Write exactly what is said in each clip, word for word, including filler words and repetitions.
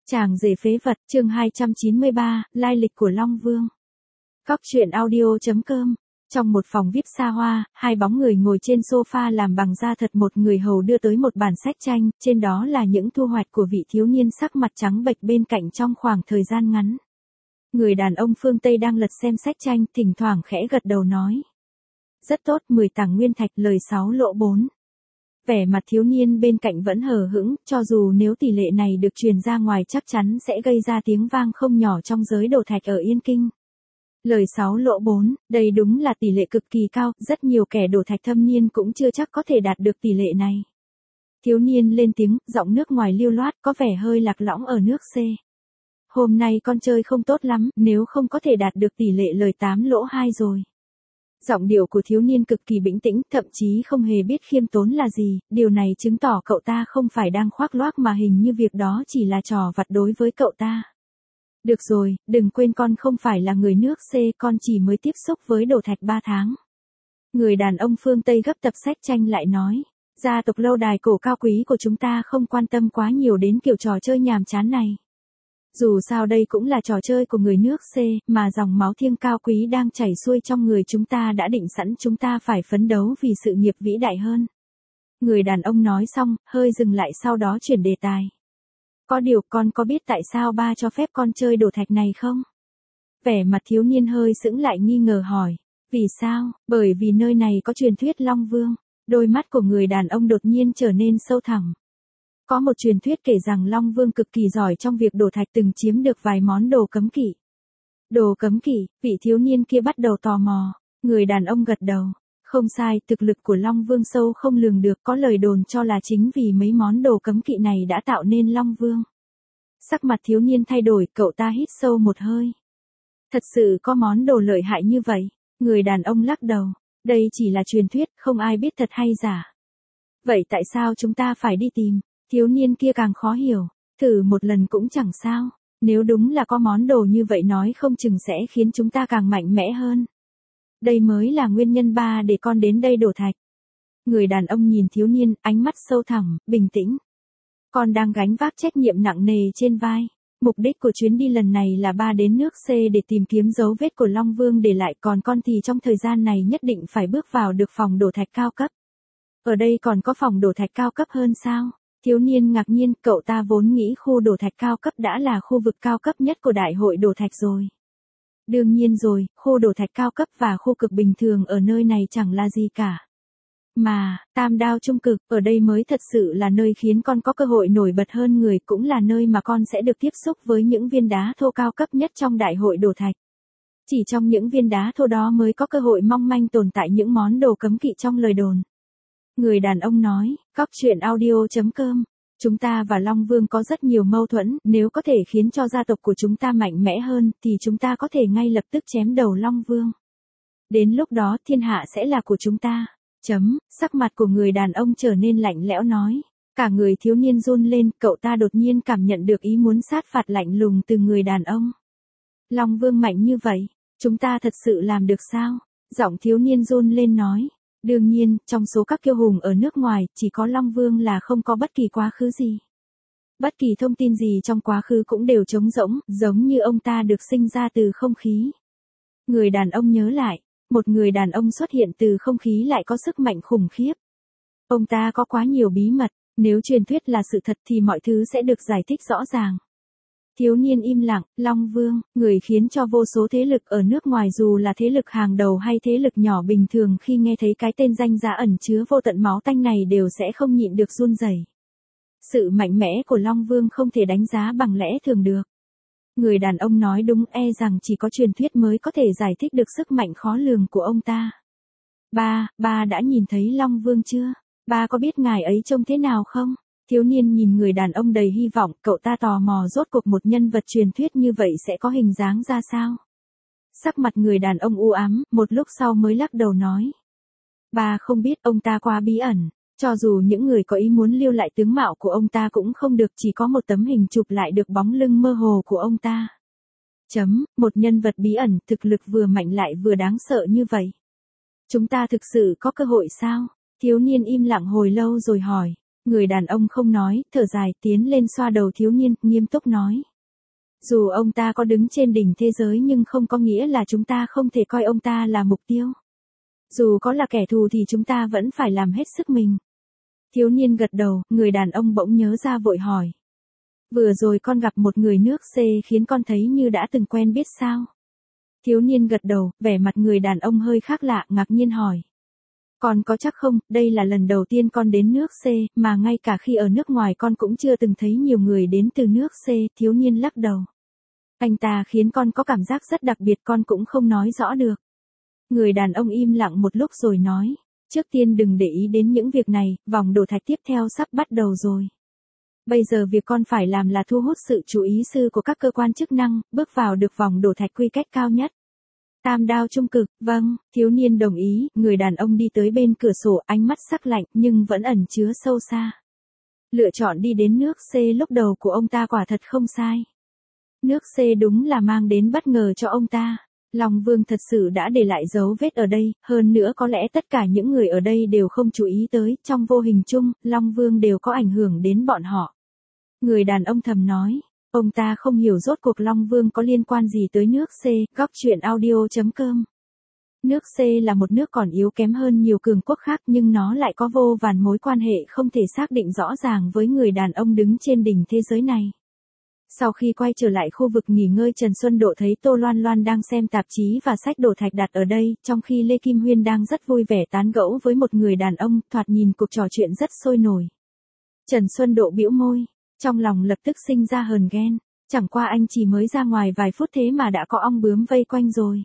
Chàng rể phế vật, chương hai trăm chín mươi ba, lai lịch của Long Vương. Góc truyện audio chấm com. Trong một phòng víp xa hoa, hai bóng người ngồi trên sofa làm bằng da thật, một người hầu đưa tới một bản sách tranh, trên đó là những thu hoạch của vị thiếu niên sắc mặt trắng bệch bên cạnh trong khoảng thời gian ngắn. Người đàn ông phương Tây đang lật xem sách tranh, thỉnh thoảng khẽ gật đầu nói. Rất tốt, mười tảng nguyên thạch, lời sáu lỗ bốn. Vẻ mặt thiếu niên bên cạnh vẫn hờ hững, cho dù nếu tỷ lệ này được truyền ra ngoài chắc chắn sẽ gây ra tiếng vang không nhỏ trong giới đồ thạch ở Yên Kinh. Lời sáu lỗ bốn, đây đúng là tỷ lệ cực kỳ cao, rất nhiều kẻ đồ thạch thâm niên cũng chưa chắc có thể đạt được tỷ lệ này. Thiếu niên lên tiếng, giọng nước ngoài lưu loát, có vẻ hơi lạc lõng ở nước C. Hôm nay con chơi không tốt lắm, nếu không có thể đạt được tỷ lệ lời tám lỗ hai rồi. Giọng điệu của thiếu niên cực kỳ bình tĩnh, thậm chí không hề biết khiêm tốn là gì, điều này chứng tỏ cậu ta không phải đang khoác loác mà hình như việc đó chỉ là trò vặt đối với cậu ta. Được rồi, đừng quên con không phải là người nước C, con chỉ mới tiếp xúc với đồ thạch ba tháng. Người đàn ông phương Tây gấp tập sách tranh lại nói, gia tộc lâu đài cổ cao quý của chúng ta không quan tâm quá nhiều đến kiểu trò chơi nhàm chán này. Dù sao đây cũng là trò chơi của người nước C, mà dòng máu thiêng cao quý đang chảy xuôi trong người chúng ta đã định sẵn chúng ta phải phấn đấu vì sự nghiệp vĩ đại hơn. Người đàn ông nói xong, hơi dừng lại sau đó chuyển đề tài. Có điều con có biết tại sao ba cho phép con chơi đồ thạch này không? Vẻ mặt thiếu niên hơi sững lại nghi ngờ hỏi. Vì sao? Bởi vì nơi này có truyền thuyết Long Vương. Đôi mắt của người đàn ông đột nhiên trở nên sâu thẳm. Có một truyền thuyết kể rằng Long Vương cực kỳ giỏi trong việc đổ thạch, từng chiếm được vài món đồ cấm kỵ. Đồ cấm kỵ, vị thiếu niên kia bắt đầu tò mò. Người đàn ông gật đầu. Không sai, thực lực của Long Vương sâu không lường được, có lời đồn cho là chính vì mấy món đồ cấm kỵ này đã tạo nên Long Vương. Sắc mặt thiếu niên thay đổi, cậu ta hít sâu một hơi. Thật sự có món đồ lợi hại như vậy? Người đàn ông lắc đầu. Đây chỉ là truyền thuyết, không ai biết thật hay giả. Vậy tại sao chúng ta phải đi tìm? Thiếu niên kia càng khó hiểu, thử một lần cũng chẳng sao, nếu đúng là có món đồ như vậy nói không chừng sẽ khiến chúng ta càng mạnh mẽ hơn. Đây mới là nguyên nhân ba để con đến đây đổ thạch. Người đàn ông nhìn thiếu niên, ánh mắt sâu thẳm, bình tĩnh. Con đang gánh vác trách nhiệm nặng nề trên vai. Mục đích của chuyến đi lần này là ba đến nước C để tìm kiếm dấu vết của Long Vương để lại, còn con thì trong thời gian này nhất định phải bước vào được phòng đổ thạch cao cấp. Ở đây còn có phòng đổ thạch cao cấp hơn sao? Thiếu niên ngạc nhiên, cậu ta vốn nghĩ khu đổ thạch cao cấp đã là khu vực cao cấp nhất của đại hội đổ thạch rồi. Đương nhiên rồi, khu đổ thạch cao cấp và khu cực bình thường ở nơi này chẳng là gì cả. Mà, tam đao trung cực, ở đây mới thật sự là nơi khiến con có cơ hội nổi bật hơn người, cũng là nơi mà con sẽ được tiếp xúc với những viên đá thô cao cấp nhất trong đại hội đổ thạch. Chỉ trong những viên đá thô đó mới có cơ hội mong manh tồn tại những món đồ cấm kỵ trong lời đồn. Người đàn ông nói, góc truyện audio chấm com, chúng ta và Long Vương có rất nhiều mâu thuẫn, nếu có thể khiến cho gia tộc của chúng ta mạnh mẽ hơn, thì chúng ta có thể ngay lập tức chém đầu Long Vương. Đến lúc đó thiên hạ sẽ là của chúng ta. Chấm, sắc mặt của người đàn ông trở nên lạnh lẽo nói. Cả người thiếu niên run lên, cậu ta đột nhiên cảm nhận được ý muốn sát phạt lạnh lùng từ người đàn ông. Long Vương mạnh như vậy, chúng ta thật sự làm được sao? Giọng thiếu niên run lên nói. Đương nhiên, trong số các kiêu hùng ở nước ngoài, chỉ có Long Vương là không có bất kỳ quá khứ gì. Bất kỳ thông tin gì trong quá khứ cũng đều trống rỗng, giống như ông ta được sinh ra từ không khí. Người đàn ông nhớ lại, một người đàn ông xuất hiện từ không khí lại có sức mạnh khủng khiếp. Ông ta có quá nhiều bí mật, nếu truyền thuyết là sự thật thì mọi thứ sẽ được giải thích rõ ràng. Thiếu niên im lặng, Long Vương, người khiến cho vô số thế lực ở nước ngoài dù là thế lực hàng đầu hay thế lực nhỏ bình thường khi nghe thấy cái tên danh giá ẩn chứa vô tận máu tanh này đều sẽ không nhịn được run rẩy. Sự mạnh mẽ của Long Vương không thể đánh giá bằng lẽ thường được. Người đàn ông nói đúng, e rằng chỉ có truyền thuyết mới có thể giải thích được sức mạnh khó lường của ông ta. Ba, ba đã nhìn thấy Long Vương chưa? Ba có biết ngài ấy trông thế nào không? Thiếu niên nhìn người đàn ông đầy hy vọng, cậu ta tò mò rốt cuộc một nhân vật truyền thuyết như vậy sẽ có hình dáng ra sao. Sắc mặt người đàn ông u ám, một lúc sau mới lắc đầu nói. Bà không biết, ông ta quá bí ẩn, cho dù những người có ý muốn lưu lại tướng mạo của ông ta cũng không được, chỉ có một tấm hình chụp lại được bóng lưng mơ hồ của ông ta. Chấm, một nhân vật bí ẩn, thực lực vừa mạnh lại vừa đáng sợ như vậy. Chúng ta thực sự có cơ hội sao? Thiếu niên im lặng hồi lâu rồi hỏi. Người đàn ông không nói, thở dài tiến lên xoa đầu thiếu niên, nghiêm túc nói. Dù ông ta có đứng trên đỉnh thế giới nhưng không có nghĩa là chúng ta không thể coi ông ta là mục tiêu. Dù có là kẻ thù thì chúng ta vẫn phải làm hết sức mình. Thiếu niên gật đầu, người đàn ông bỗng nhớ ra vội hỏi. Vừa rồi con gặp một người nước C khiến con thấy như đã từng quen biết sao? Thiếu niên gật đầu, vẻ mặt người đàn ông hơi khác lạ, ngạc nhiên hỏi. Con có chắc không, đây là lần đầu tiên con đến nước C, mà ngay cả khi ở nước ngoài con cũng chưa từng thấy nhiều người đến từ nước C, thiếu niên lắc đầu. Anh ta khiến con có cảm giác rất đặc biệt con cũng không nói rõ được. Người đàn ông im lặng một lúc rồi nói, trước tiên đừng để ý đến những việc này, vòng đổ thạch tiếp theo sắp bắt đầu rồi. Bây giờ việc con phải làm là thu hút sự chú ý sư của các cơ quan chức năng, bước vào được vòng đổ thạch quy cách cao nhất. Tam đao trung cực, vâng, thiếu niên đồng ý, người đàn ông đi tới bên cửa sổ, ánh mắt sắc lạnh nhưng vẫn ẩn chứa sâu xa. Lựa chọn đi đến nước C lúc đầu của ông ta quả thật không sai. Nước C đúng là mang đến bất ngờ cho ông ta. Long Vương thật sự đã để lại dấu vết ở đây, hơn nữa có lẽ tất cả những người ở đây đều không chú ý tới, trong vô hình chung, Long Vương đều có ảnh hưởng đến bọn họ. Người đàn ông thầm nói, ông ta không hiểu rốt cuộc Long Vương có liên quan gì tới nước C, góc truyện audio chấm com. Nước C là một nước còn yếu kém hơn nhiều cường quốc khác nhưng nó lại có vô vàn mối quan hệ không thể xác định rõ ràng với người đàn ông đứng trên đỉnh thế giới này. Sau khi quay trở lại khu vực nghỉ ngơi Trần Xuân Độ thấy Tô Loan Loan đang xem tạp chí và sách đổ thạch đặt ở đây, trong khi Lê Kim Huyên đang rất vui vẻ tán gẫu với một người đàn ông, thoạt nhìn cuộc trò chuyện rất sôi nổi. Trần Xuân Độ bĩu môi, trong lòng lập tức sinh ra hờn ghen, chẳng qua anh chỉ mới ra ngoài vài phút thế mà đã có ong bướm vây quanh rồi.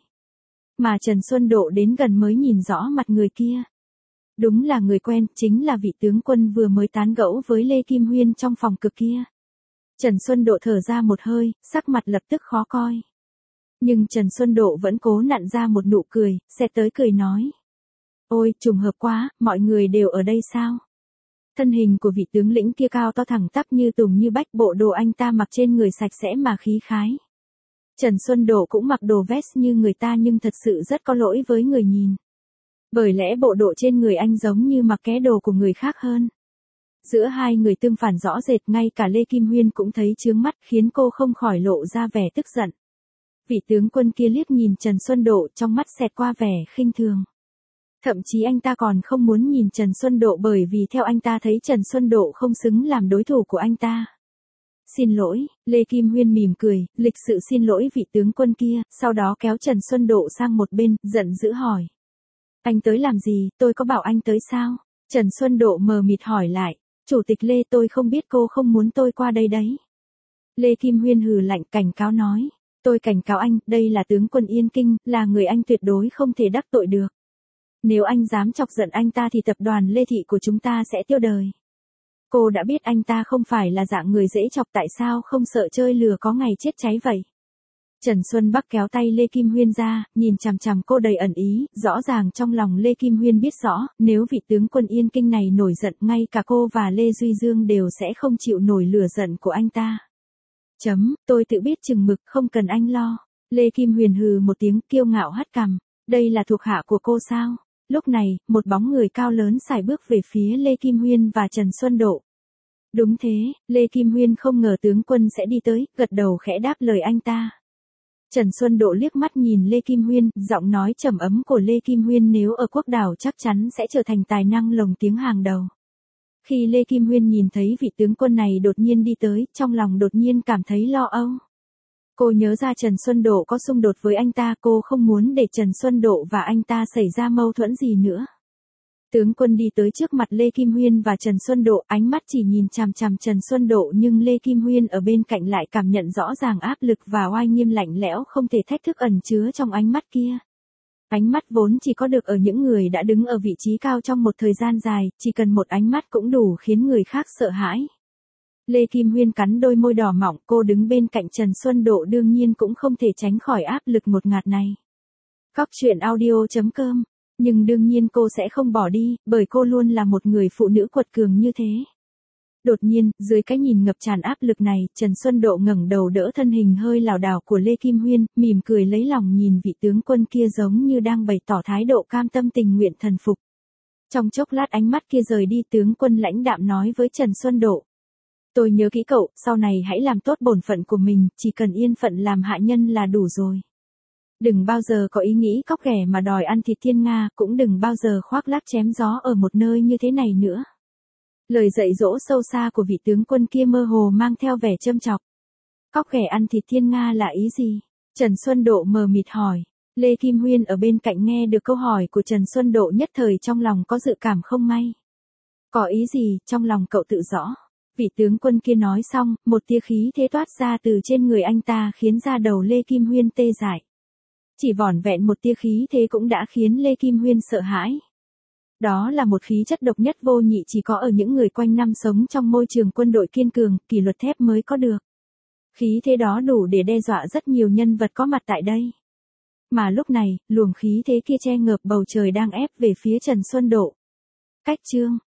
Mà Trần Xuân Độ đến gần mới nhìn rõ mặt người kia. Đúng là người quen, chính là vị tướng quân vừa mới tán gẫu với Lê Kim Huyên trong phòng cực kia. Trần Xuân Độ thở ra một hơi, sắc mặt lập tức khó coi. Nhưng Trần Xuân Độ vẫn cố nặn ra một nụ cười, sẽ tới cười nói. Ôi, trùng hợp quá, mọi người đều ở đây sao? Thân hình của vị tướng lĩnh kia cao to thẳng tắp như tùng như bách, bộ đồ anh ta mặc trên người sạch sẽ mà khí khái. Trần Xuân Độ cũng mặc đồ vest như người ta nhưng thật sự rất có lỗi với người nhìn. Bởi lẽ bộ đồ trên người anh giống như mặc ké đồ của người khác hơn. Giữa hai người tương phản rõ rệt, ngay cả Lê Kim Huyên cũng thấy chướng mắt khiến cô không khỏi lộ ra vẻ tức giận. Vị tướng quân kia liếc nhìn Trần Xuân Độ, trong mắt xẹt qua vẻ khinh thường. Thậm chí anh ta còn không muốn nhìn Trần Xuân Độ bởi vì theo anh ta thấy Trần Xuân Độ không xứng làm đối thủ của anh ta. Xin lỗi, Lê Kim Huyên mỉm cười, lịch sự xin lỗi vị tướng quân kia, sau đó kéo Trần Xuân Độ sang một bên, giận dữ hỏi. Anh tới làm gì, tôi có bảo anh tới sao? Trần Xuân Độ mờ mịt hỏi lại. Chủ tịch Lê, tôi không biết cô không muốn tôi qua đây đấy. Lê Kim Huyên hừ lạnh cảnh cáo nói. Tôi cảnh cáo anh, đây là tướng quân Yên Kinh, là người anh tuyệt đối không thể đắc tội được. Nếu anh dám chọc giận anh ta thì tập đoàn Lê Thị của chúng ta sẽ tiêu đời. Cô đã biết anh ta không phải là dạng người dễ chọc, tại sao không sợ chơi lừa có ngày chết cháy vậy? Trần Xuân Bắc kéo tay Lê Kim Huyên ra, nhìn chằm chằm cô đầy ẩn ý, rõ ràng trong lòng Lê Kim Huyên biết rõ, nếu vị tướng quân Yên Kinh này nổi giận, ngay cả cô và Lê Duy Dương đều sẽ không chịu nổi lửa giận của anh ta. Chấm, tôi tự biết chừng mực, không cần anh lo. Lê Kim Huyền hừ một tiếng kiêu ngạo hất cằm, đây là thuộc hạ của cô sao? Lúc này, một bóng người cao lớn sải bước về phía Lê Kim Huyên và Trần Xuân Độ. Đúng thế, Lê Kim Huyên không ngờ tướng quân sẽ đi tới, gật đầu khẽ đáp lời anh ta. Trần Xuân Độ liếc mắt nhìn Lê Kim Huyên, giọng nói trầm ấm của Lê Kim Huyên nếu ở quốc đảo chắc chắn sẽ trở thành tài năng lồng tiếng hàng đầu. Khi Lê Kim Huyên nhìn thấy vị tướng quân này đột nhiên đi tới, trong lòng đột nhiên cảm thấy lo âu. Cô nhớ ra Trần Xuân Độ có xung đột với anh ta, cô không muốn để Trần Xuân Độ và anh ta xảy ra mâu thuẫn gì nữa. Tướng quân đi tới trước mặt Lê Kim Huyên và Trần Xuân Độ, ánh mắt chỉ nhìn chằm chằm Trần Xuân Độ nhưng Lê Kim Huyên ở bên cạnh lại cảm nhận rõ ràng áp lực và oai nghiêm lạnh lẽo không thể thách thức ẩn chứa trong ánh mắt kia. Ánh mắt vốn chỉ có được ở những người đã đứng ở vị trí cao trong một thời gian dài, chỉ cần một ánh mắt cũng đủ khiến người khác sợ hãi. Lê Kim Huyên cắn đôi môi đỏ mọng, cô đứng bên cạnh Trần Xuân Độ đương nhiên cũng không thể tránh khỏi áp lực ngột ngạt này. Góc truyện audio chấm com. Nhưng đương nhiên cô sẽ không bỏ đi, bởi cô luôn là một người phụ nữ quật cường như thế. Đột nhiên, dưới cái nhìn ngập tràn áp lực này, Trần Xuân Độ ngẩng đầu đỡ thân hình hơi lảo đảo của Lê Kim Huyên, mỉm cười lấy lòng nhìn vị tướng quân kia giống như đang bày tỏ thái độ cam tâm tình nguyện thần phục. Trong chốc lát ánh mắt kia rời đi, tướng quân lãnh đạm nói với Trần Xuân Độ. Tôi nhớ kỹ cậu, sau này hãy làm tốt bổn phận của mình, chỉ cần yên phận làm hạ nhân là đủ rồi. Đừng bao giờ có ý nghĩ cóc ghẻ mà đòi ăn thịt thiên nga, cũng đừng bao giờ khoác lác chém gió ở một nơi như thế này nữa. Lời dạy dỗ sâu xa của vị tướng quân kia mơ hồ mang theo vẻ châm chọc. Cóc ghẻ ăn thịt thiên nga là ý gì? Trần Xuân Độ mờ mịt hỏi. Lê Kim Huyên ở bên cạnh nghe được câu hỏi của Trần Xuân Độ nhất thời trong lòng có dự cảm không may. Có ý gì, trong lòng cậu tự rõ. Vị tướng quân kia nói xong, một tia khí thế toát ra từ trên người anh ta khiến da đầu Lê Kim Huyên tê dại. Chỉ vỏn vẹn một tia khí thế cũng đã khiến Lê Kim Huyên sợ hãi. Đó là một khí chất độc nhất vô nhị chỉ có ở những người quanh năm sống trong môi trường quân đội kiên cường, kỷ luật thép mới có được. Khí thế đó đủ để đe dọa rất nhiều nhân vật có mặt tại đây. Mà lúc này, luồng khí thế kia che ngợp bầu trời đang ép về phía Trần Xuân Độ. Cách chương